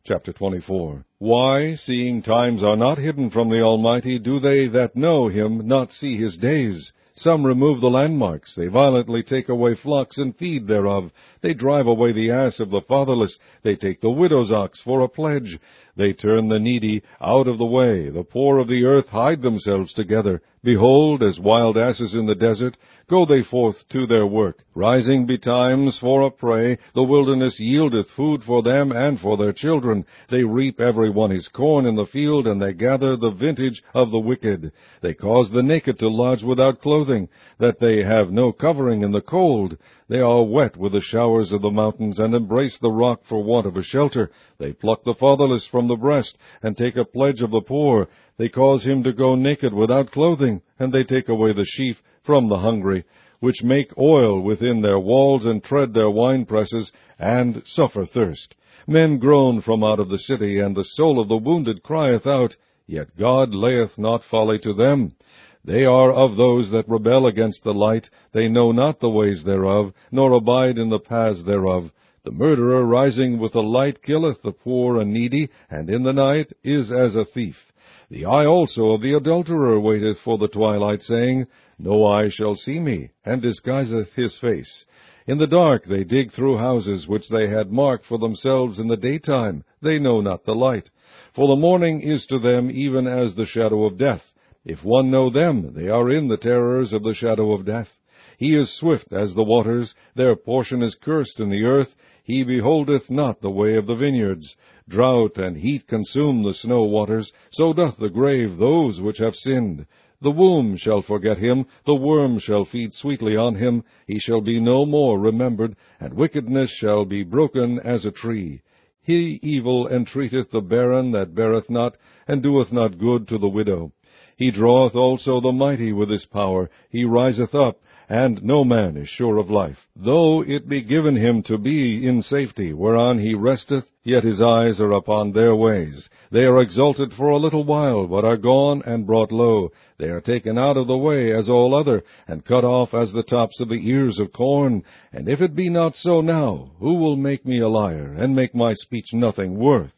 Chapter 24. Why, seeing times are not hidden from the Almighty, do they that know him not see his days? Some remove the landmarks, they violently take away flocks and feed thereof. They drive away the ass of the fatherless, they take the widow's ox for a pledge. They turn the needy out of the way, the poor of the earth hide themselves together. Behold, as wild asses in the desert, go they forth to their work. Rising betimes for a prey, the wilderness yieldeth food for them and for their children. They reap every one his corn in the field, and they gather the vintage of the wicked. They cause the naked to lodge without clothing, that they have no covering in the cold. They are wet with the showers of the mountains, and embrace the rock for want of a shelter. They pluck the fatherless from the breast, and take a pledge of the poor. They cause him to go naked without clothing, and they take away the sheaf from the hungry, which make oil within their walls, and tread their winepresses, and suffer thirst. Men groan from out of the city, and the soul of the wounded crieth out, yet God layeth not folly to them. They are of those that rebel against the light. They know not the ways thereof, nor abide in the paths thereof. The murderer rising with the light killeth the poor and needy, and in the night is as a thief. The eye also of the adulterer waiteth for the twilight, saying, No eye shall see me, and disguiseth his face. In the dark they dig through houses which they had marked for themselves in the daytime. They know not the light. For the morning is to them even as the shadow of death. If one know them, they are in the terrors of the shadow of death. He is swift as the waters, their portion is cursed in the earth. He beholdeth not the way of the vineyards. Drought and heat consume the snow waters, so doth the grave those which have sinned. The womb shall forget him, the worm shall feed sweetly on him. He shall be no more remembered, and wickedness shall be broken as a tree. He evil entreateth the barren that beareth not, and doeth not good to the widow. He draweth also the mighty with his power. He riseth up, and no man is sure of life. Though it be given him to be in safety, whereon he resteth, yet his eyes are upon their ways. They are exalted for a little while, but are gone and brought low. They are taken out of the way as all other, and cut off as the tops of the ears of corn. And if it be not so now, who will make me a liar, and make my speech nothing worth?